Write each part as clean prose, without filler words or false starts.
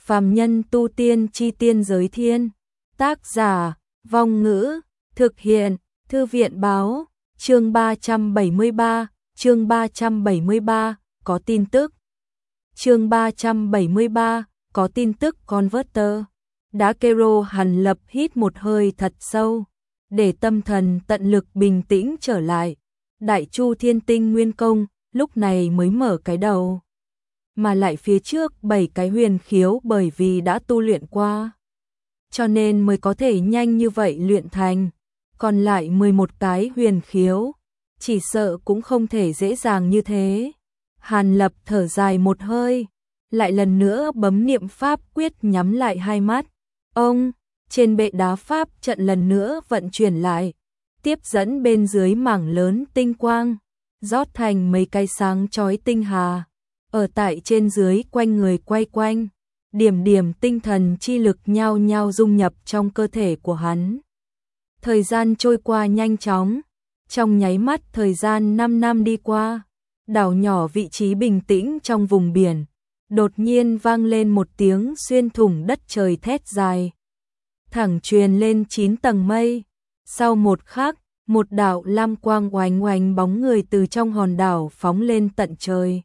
Phàm nhân tu tiên chi tiên giới thiên. Tác giả, Vong Ngữ, thực hiện, Thư viện báo, chương 373, có tin tức. Chương 373, có tin tức Converter. Dakero Hàn Lập hít một hơi thật sâu, để tâm thần tận lực bình tĩnh trở lại. Đại Chu Thiên Tinh Nguyên Công, lúc này mới mở cái đầu. Mà lại phía trước 7 cái huyền khiếu bởi vì đã tu luyện qua, cho nên mới có thể nhanh như vậy luyện thành. Còn lại 11 cái huyền khiếu, chỉ sợ cũng không thể dễ dàng như thế. Hàn Lập thở dài một hơi, lại lần nữa bấm niệm pháp quyết nhắm lại hai mắt. Ông, trên bệ đá pháp trận lần nữa vận chuyển lại, tiếp dẫn bên dưới mảng lớn tinh quang, rót thành mấy cái sáng chói tinh hà. Ở tại trên dưới quanh người quay quanh, điểm điểm tinh thần chi lực nhao nhao dung nhập trong cơ thể của hắn. Thời gian trôi qua nhanh chóng, trong nháy mắt thời gian 5 năm đi qua, đảo nhỏ vị trí bình tĩnh trong vùng biển, đột nhiên vang lên một tiếng xuyên thủng đất trời thét dài, thẳng truyền lên 9 tầng mây. Sau một khắc, một đạo lam quang oánh oánh bóng người từ trong hòn đảo phóng lên tận trời.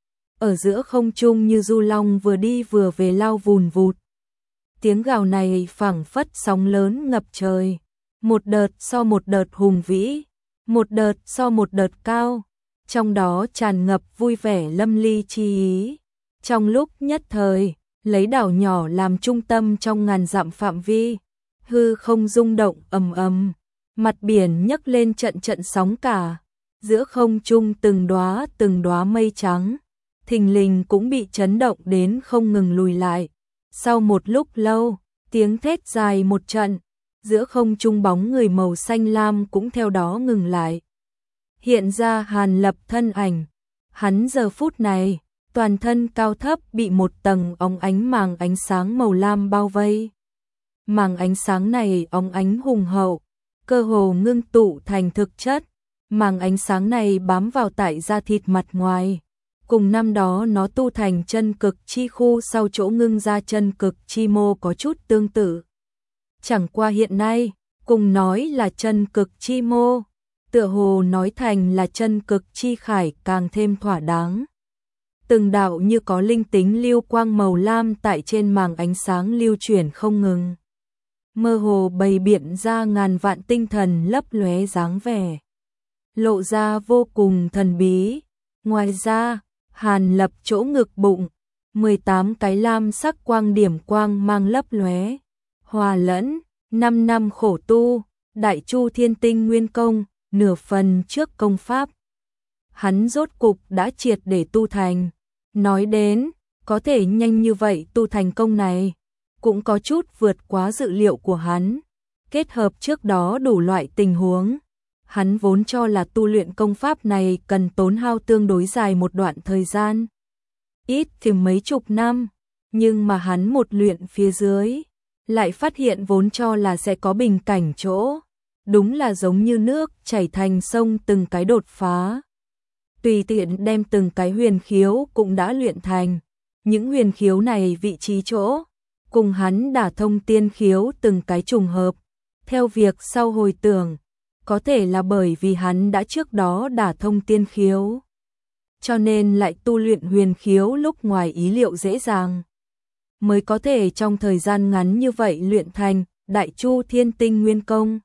Ở giữa không trung như du long vừa đi vừa về lao vùn vụt. Tiếng gào này phảng phất sóng lớn ngập trời, một đợt so một đợt hùng vĩ, một đợt so một đợt cao, trong đó tràn ngập vui vẻ lâm ly chi ý. Trong lúc nhất thời, lấy đảo nhỏ làm trung tâm trong ngàn dặm phạm vi, hư không rung động ầm ầm, mặt biển nhấc lên trận trận sóng cả, giữa không trung từng đóa mây trắng thình lình cũng bị chấn động đến không ngừng lùi lại. Sau một lúc lâu, tiếng thét dài một trận, giữa không trung bóng người màu xanh lam cũng theo đó ngừng lại. Hiện ra Hàn Lập thân ảnh, hắn giờ phút này, toàn thân cao thấp bị một tầng óng ánh màng ánh sáng màu lam bao vây. Màng ánh sáng này óng ánh hùng hậu, cơ hồ ngưng tụ thành thực chất. Màng ánh sáng này bám vào tại da thịt mặt ngoài. Cùng năm đó nó tu thành chân cực chi khu sau chỗ ngưng ra chân cực chi mô có chút tương tự. Chẳng qua hiện nay, cùng nói là chân cực chi mô, tựa hồ nói thành là chân cực chi khải càng thêm thỏa đáng. Từng đạo như có linh tính lưu quang màu lam tại trên màng ánh sáng lưu chuyển không ngừng. Mơ hồ bày biện ra ngàn vạn tinh thần lấp lóe dáng vẻ, lộ ra vô cùng thần bí. Ngoài ra, Hàn Lập chỗ ngực bụng, 18 cái lam sắc quang điểm quang mang lấp lóe, hòa lẫn, 5 năm khổ tu, Đại Chu Thiên Tinh Nguyên Công, nửa phần trước công pháp. Hắn rốt cục đã triệt để tu thành. Nói đến, có thể nhanh như vậy tu thành công này, cũng có chút vượt quá dự liệu của hắn. Kết hợp trước đó đủ loại tình huống, hắn vốn cho là tu luyện công pháp này cần tốn hao tương đối dài một đoạn thời gian, ít thì mấy chục năm, nhưng mà hắn một luyện phía dưới, lại phát hiện vốn cho là sẽ có bình cảnh chỗ, đúng là giống như nước chảy thành sông từng cái đột phá. Tùy tiện đem từng cái huyền khiếu cũng đã luyện thành, những huyền khiếu này vị trí chỗ, cùng hắn đả thông tiên khiếu từng cái trùng hợp. Theo việc sau hồi tưởng, có thể là bởi vì hắn đã trước đó đả thông tiên khiếu, cho nên lại tu luyện huyền khiếu lúc ngoài ý liệu dễ dàng, mới có thể trong thời gian ngắn như vậy luyện thành Đại Chu Thiên Tinh Nguyên Công.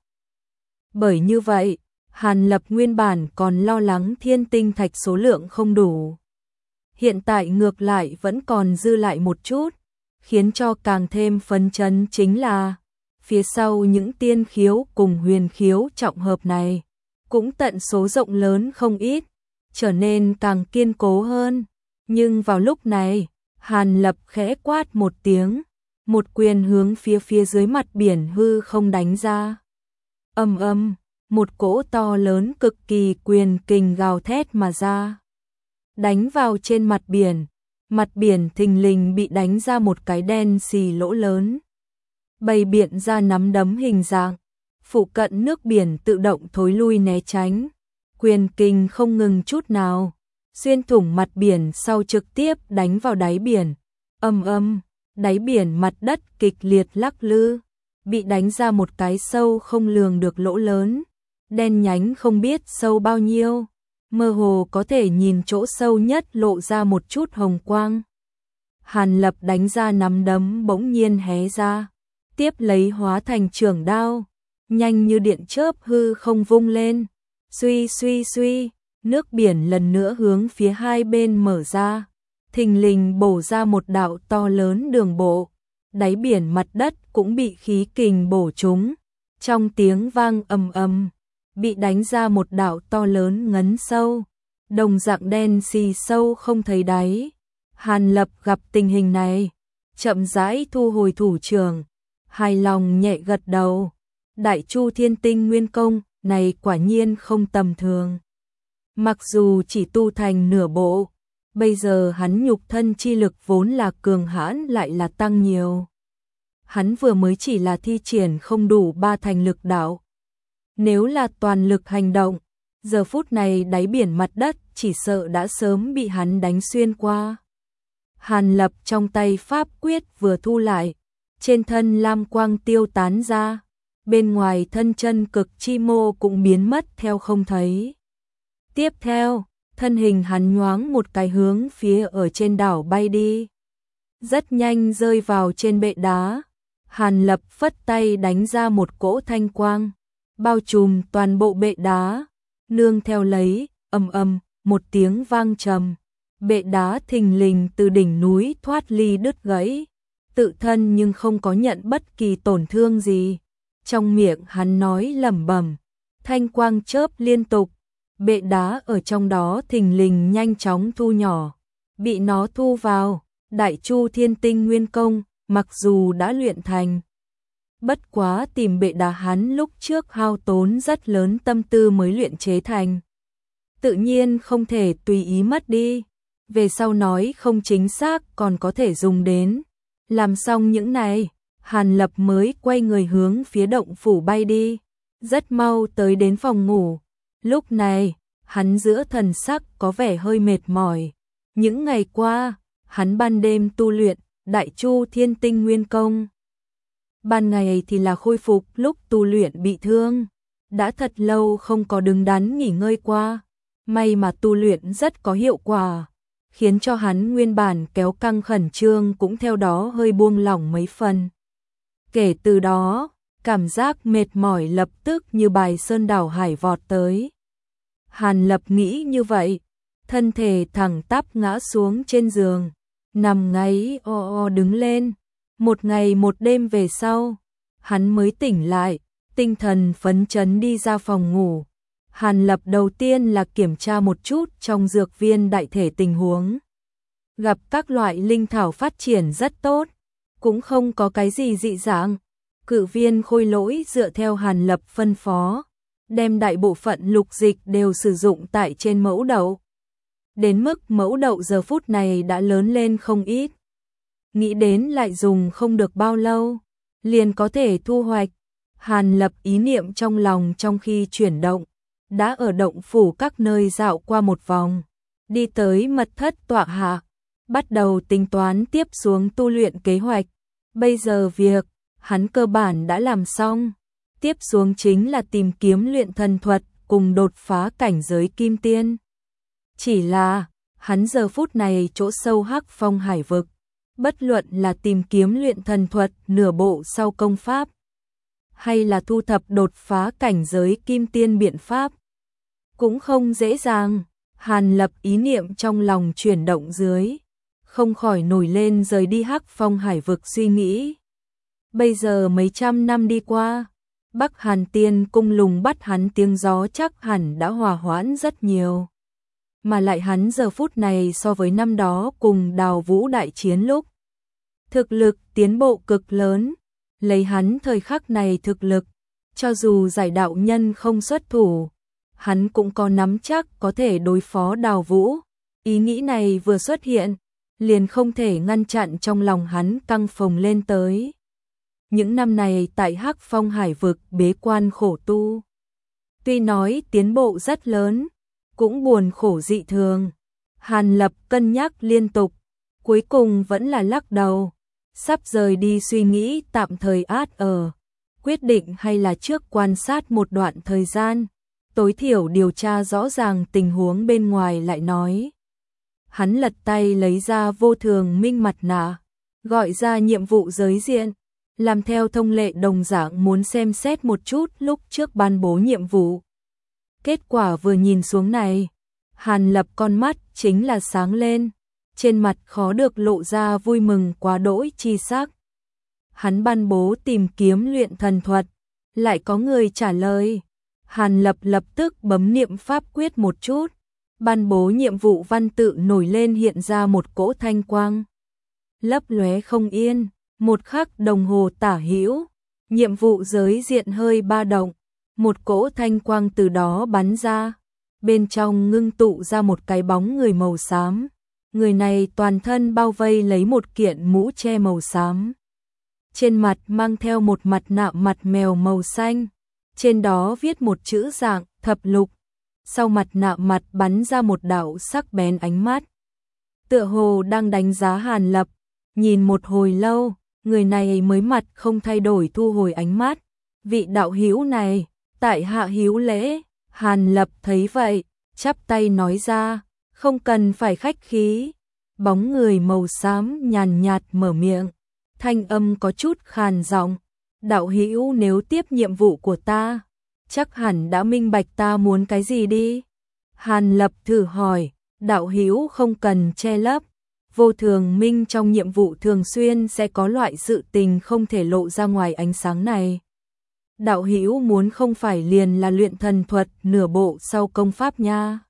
Bởi như vậy, Hàn Lập nguyên bản còn lo lắng thiên tinh thạch số lượng không đủ. Hiện tại ngược lại vẫn còn dư lại một chút, khiến cho càng thêm phấn chấn chính là phía sau những tiên khiếu cùng huyền khiếu trọng hợp này, cũng tận số rộng lớn không ít, trở nên càng kiên cố hơn. Nhưng vào lúc này, Hàn Lập khẽ quát một tiếng, một quyền hướng phía dưới mặt biển hư không đánh ra. Ầm ầm, một cỗ to lớn cực kỳ quyền kình gào thét mà ra, đánh vào trên mặt biển thình lình bị đánh ra một cái đen xì lỗ lớn, bày biện ra nắm đấm hình dạng, phụ cận nước biển tự động thối lui né tránh, quyền kình không ngừng chút nào, xuyên thủng mặt biển sau trực tiếp đánh vào đáy biển. Ầm ầm, đáy biển mặt đất kịch liệt lắc lư, bị đánh ra một cái sâu không lường được lỗ lớn, đen nhánh không biết sâu bao nhiêu, mơ hồ có thể nhìn chỗ sâu nhất lộ ra một chút hồng quang. Hàn Lập đánh ra nắm đấm bỗng nhiên hé ra, tiếp lấy hóa thành chưởng đao, nhanh như điện chớp hư không vung lên, suy suy suy, nước biển lần nữa hướng phía hai bên mở ra, thình lình bổ ra một đạo to lớn đường bộ, đáy biển mặt đất cũng bị khí kình bổ trúng, trong tiếng vang ầm ầm, bị đánh ra một đạo to lớn ngấn sâu, đồng dạng đen xì sâu không thấy đáy. Hàn Lập gặp tình hình này, chậm rãi thu hồi thủ trưởng, hài lòng nhẹ gật đầu. Đại Chu Thiên Tinh Nguyên Công này quả nhiên không tầm thường. Mặc dù chỉ tu thành nửa bộ, bây giờ hắn nhục thân chi lực vốn là cường hãn lại là tăng nhiều. Hắn vừa mới chỉ là thi triển không đủ 3 thành lực đạo. Nếu là toàn lực hành động, giờ phút này đáy biển mặt đất chỉ sợ đã sớm bị hắn đánh xuyên qua. Hàn Lập trong tay pháp quyết vừa thu lại, trên thân lam quang tiêu tán ra, bên ngoài thân chân cực chi mô cũng biến mất theo không thấy. Tiếp theo, thân hình hắn nhoáng một cái hướng phía ở trên đảo bay đi, rất nhanh rơi vào trên bệ đá. Hàn Lập phất tay đánh ra một cỗ thanh quang, bao trùm toàn bộ bệ đá, nương theo lấy, ầm ầm, một tiếng vang trầm. Bệ đá thình lình từ đỉnh núi thoát ly đứt gãy, tự thân nhưng không có nhận bất kỳ tổn thương gì. Trong miệng hắn nói lẩm bẩm, thanh quang chớp liên tục, bệ đá ở trong đó thình lình nhanh chóng thu nhỏ, bị nó thu vào. Đại Chu Thiên Tinh Nguyên Công, mặc dù đã luyện thành, bất quá tìm bệ đá hắn lúc trước hao tốn rất lớn tâm tư mới luyện chế thành, tự nhiên không thể tùy ý mất đi. Về sau nói không chính xác còn có thể dùng đến. Làm xong những này, Hàn Lập mới quay người hướng phía động phủ bay đi, rất mau tới đến phòng ngủ. Lúc này, hắn giữa thần sắc có vẻ hơi mệt mỏi. Những ngày qua, hắn ban đêm tu luyện Đại Chu Thiên Tinh Nguyên Công. Ban ngày thì là khôi phục lúc tu luyện bị thương, đã thật lâu không có đứng đắn nghỉ ngơi qua. May mà tu luyện rất có hiệu quả, khiến cho hắn nguyên bản kéo căng khẩn trương cũng theo đó hơi buông lỏng mấy phần. Kể từ đó, cảm giác mệt mỏi lập tức như bài sơn đảo hải vọt tới. Hàn Lập nghĩ như vậy, thân thể thẳng tắp ngã xuống trên giường, nằm ngáy đứng lên. Một ngày một đêm về sau, hắn mới tỉnh lại, tinh thần phấn chấn đi ra phòng ngủ. Hàn Lập đầu tiên là kiểm tra một chút trong dược viên đại thể tình huống. Gặp các loại linh thảo phát triển rất tốt, cũng không có cái gì dị dạng. Cự viên khôi lỗi dựa theo Hàn Lập phân phó, đem đại bộ phận lục dịch đều sử dụng tại trên mẫu đậu. Đến mức mẫu đậu giờ phút này đã lớn lên không ít. Nghĩ đến lại dùng không được bao lâu, liền có thể thu hoạch. Hàn Lập ý niệm trong lòng trong khi chuyển động, đã ở động phủ các nơi dạo qua một vòng, đi tới mật thất tọa hạ, bắt đầu tính toán tiếp xuống tu luyện kế hoạch. Bây giờ việc hắn cơ bản đã làm xong, tiếp xuống chính là tìm kiếm luyện thần thuật cùng đột phá cảnh giới kim tiên. Chỉ là, hắn giờ phút này chỗ sâu Hắc Phong hải vực, bất luận là tìm kiếm luyện thần thuật nửa bộ sau công pháp, hay là thu thập đột phá cảnh giới kim tiên biện pháp, cũng không dễ dàng. Hàn Lập ý niệm trong lòng chuyển động dưới, không khỏi nổi lên rời đi Hắc Phong hải vực suy nghĩ. Bây giờ mấy trăm năm đi qua, Bắc Hàn Tiên cung lùng bắt hắn tiếng gió chắc hẳn đã hòa hoãn rất nhiều. Mà lại hắn giờ phút này so với năm đó cùng Đào Vũ đại chiến lúc, thực lực tiến bộ cực lớn. Lấy hắn thời khắc này thực lực, cho dù giải đạo nhân không xuất thủ, hắn cũng có nắm chắc có thể đối phó Đào Vũ. Ý nghĩ này vừa xuất hiện, liền không thể ngăn chặn trong lòng hắn căng phồng lên tới. Những năm này tại Hắc Phong hải vực bế quan khổ tu, tuy nói tiến bộ rất lớn, cũng buồn khổ dị thường. Hàn Lập cân nhắc liên tục, cuối cùng vẫn là lắc đầu. sắp rời đi suy nghĩ tạm thời quyết định hay là trước quan sát một đoạn thời gian, tối thiểu điều tra rõ ràng tình huống bên ngoài lại nói. Hắn lật tay lấy ra Vô Thường Minh mặt nạ, gọi ra nhiệm vụ giới diện, làm theo thông lệ đồng dạng muốn xem xét một chút lúc trước ban bố nhiệm vụ. Kết quả vừa nhìn xuống này, Hàn Lập con mắt chính là sáng lên, trên mặt khó được lộ ra vui mừng quá đỗi chi sắc. Hắn ban bố tìm kiếm luyện thần thuật, lại có người trả lời. Hàn Lập lập tức bấm niệm pháp quyết một chút, ban bố nhiệm vụ văn tự nổi lên hiện ra một cỗ thanh quang. Lấp lóe không yên, một khắc đồng hồ tả hữu, nhiệm vụ giới diện hơi ba động, một cỗ thanh quang từ đó bắn ra, bên trong ngưng tụ ra một cái bóng người màu xám. Người này toàn thân bao vây lấy một kiện mũ che màu xám. Trên mặt mang theo một mặt nạ mặt mèo màu xanh, trên đó viết một chữ dạng thập lục. Sau mặt nạ mặt bắn ra một đạo sắc bén ánh mắt, tựa hồ đang đánh giá Hàn Lập. Nhìn một hồi lâu, người này mới mặt không thay đổi thu hồi ánh mắt. Vị đạo hữu này, tại hạ hữu lễ. Hàn Lập thấy vậy, chắp tay nói ra, không cần phải khách khí. Bóng người màu xám nhàn nhạt mở miệng, thanh âm có chút khàn giọng, đạo hữu nếu tiếp nhiệm vụ của ta, chắc hẳn đã minh bạch ta muốn cái gì đi. Hàn Lập thử hỏi, đạo hữu không cần che lấp. Vô Thường Minh trong nhiệm vụ thường xuyên sẽ có loại sự tình không thể lộ ra ngoài ánh sáng này. Đạo hữu muốn không phải liền là luyện thần thuật nửa bộ sau công pháp nha.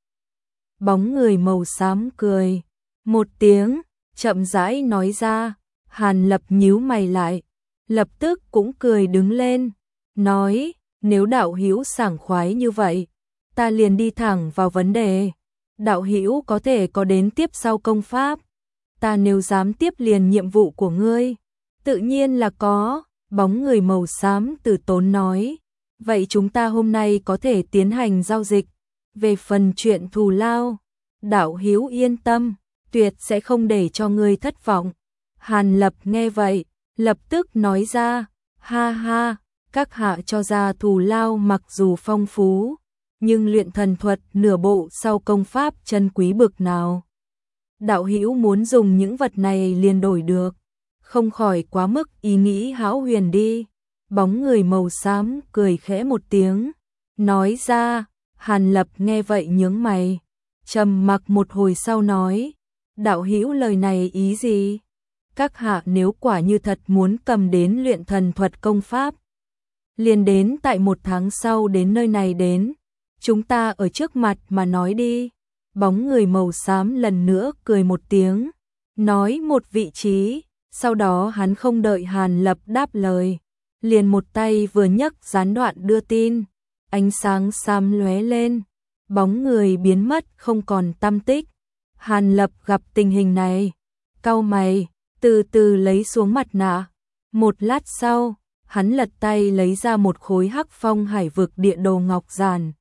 Bóng người màu xám cười một tiếng, chậm rãi nói ra. Hàn Lập nhíu mày lại, lập tức cũng cười đứng lên, nói, nếu đạo hữu sảng khoái như vậy, ta liền đi thẳng vào vấn đề. Đạo hữu có thể có đến tiếp sau công pháp, ta nếu dám tiếp liền nhiệm vụ của ngươi, tự nhiên là có. Bóng người màu xám từ tốn nói, vậy chúng ta hôm nay có thể tiến hành giao dịch. Về phần chuyện thù lao, đạo hữu yên tâm, tuyệt sẽ không để cho ngươi thất vọng. Hàn Lập nghe vậy, lập tức nói ra, ha ha, các hạ cho ra thù lao mặc dù phong phú, nhưng luyện thần thuật nửa bộ sau công pháp chân quý bực nào. Đạo hữu muốn dùng những vật này liền đổi được, không khỏi quá mức ý nghĩ hão huyền đi. Bóng người màu xám cười khẽ một tiếng, nói ra. Hàn Lập nghe vậy nhướng mày, trầm mặc một hồi sau nói, đạo hữu lời này ý gì? Các hạ nếu quả như thật muốn cầm đến luyện thần thuật công pháp, liền đến tại 1 tháng sau đến nơi này đến, chúng ta ở trước mặt mà nói đi. Bóng người màu xám lần nữa cười một tiếng, nói một vị trí. Sau đó hắn không đợi Hàn Lập đáp lời, liền một tay vừa nhấc gián đoạn đưa tin, ánh sáng xám lóe lên, bóng người biến mất không còn tăm tích. Hàn Lập gặp tình hình này, cau mày, từ từ lấy xuống mặt nạ. Một lát sau, hắn lật tay lấy ra một khối Hắc Phong Hải vực địa đồ ngọc giản.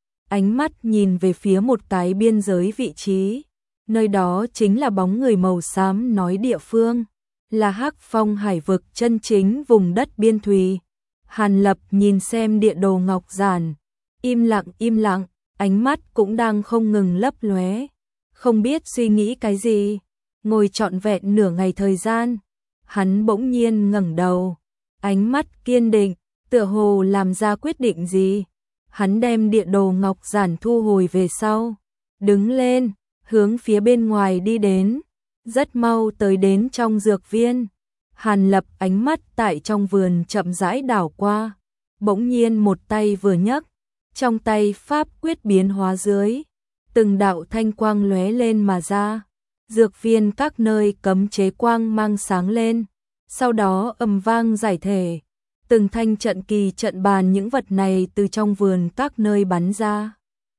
Ánh mắt nhìn về phía một cái biên giới vị trí, nơi đó chính là bóng người màu xám nói địa phương, là Hắc Phong Hải vực chân chính vùng đất biên thùy. Hàn Lập nhìn xem địa đồ ngọc giản, im lặng, ánh mắt cũng đang không ngừng lấp lóe, không biết suy nghĩ cái gì. Ngồi trọn vẹn nửa ngày thời gian, hắn bỗng nhiên ngẩng đầu, ánh mắt kiên định, tựa hồ làm ra quyết định gì. Hắn đem địa đồ ngọc giản thu hồi về sau, đứng lên, hướng phía bên ngoài đi đến, rất mau tới đến trong dược viên. Hàn Lập ánh mắt tại trong vườn chậm rãi đảo qua, bỗng nhiên một tay vừa nhấc, trong tay pháp quyết biến hóa dưới, từng đạo thanh quang lóe lên mà ra. Dược viên các nơi cấm chế quang mang sáng lên, sau đó ầm vang giải thể, từng thanh trận kỳ trận bàn những vật này từ trong vườn các nơi bắn ra,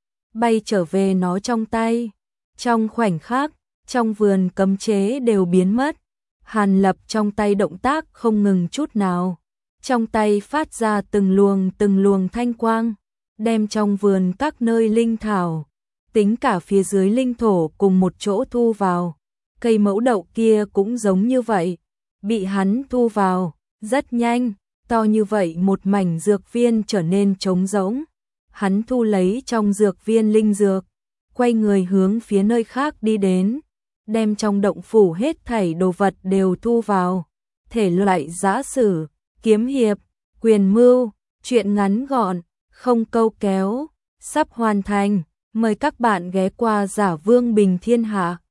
bay trở về nó trong tay. Trong khoảnh khắc, trong vườn cấm chế đều biến mất. Hàn Lập trong tay động tác không ngừng chút nào, trong tay phát ra từng luồng thanh quang, đem trong vườn các nơi linh thảo, tính cả phía dưới linh thổ cùng một chỗ thu vào. Cây mẫu đậu kia cũng giống như vậy, bị hắn thu vào. Rất nhanh, to như vậy một mảnh dược viên trở nên trống rỗng. Hắn thu lấy trong dược viên linh dược, quay người hướng phía nơi khác đi đến, đem trong động phủ hết thảy đồ vật đều thu vào. Thể loại giã sử, kiếm hiệp, quyền mưu, truyện ngắn gọn, không câu kéo, sắp hoàn thành. Mời các bạn ghé qua Giả Vương Bình Thiên Hạ.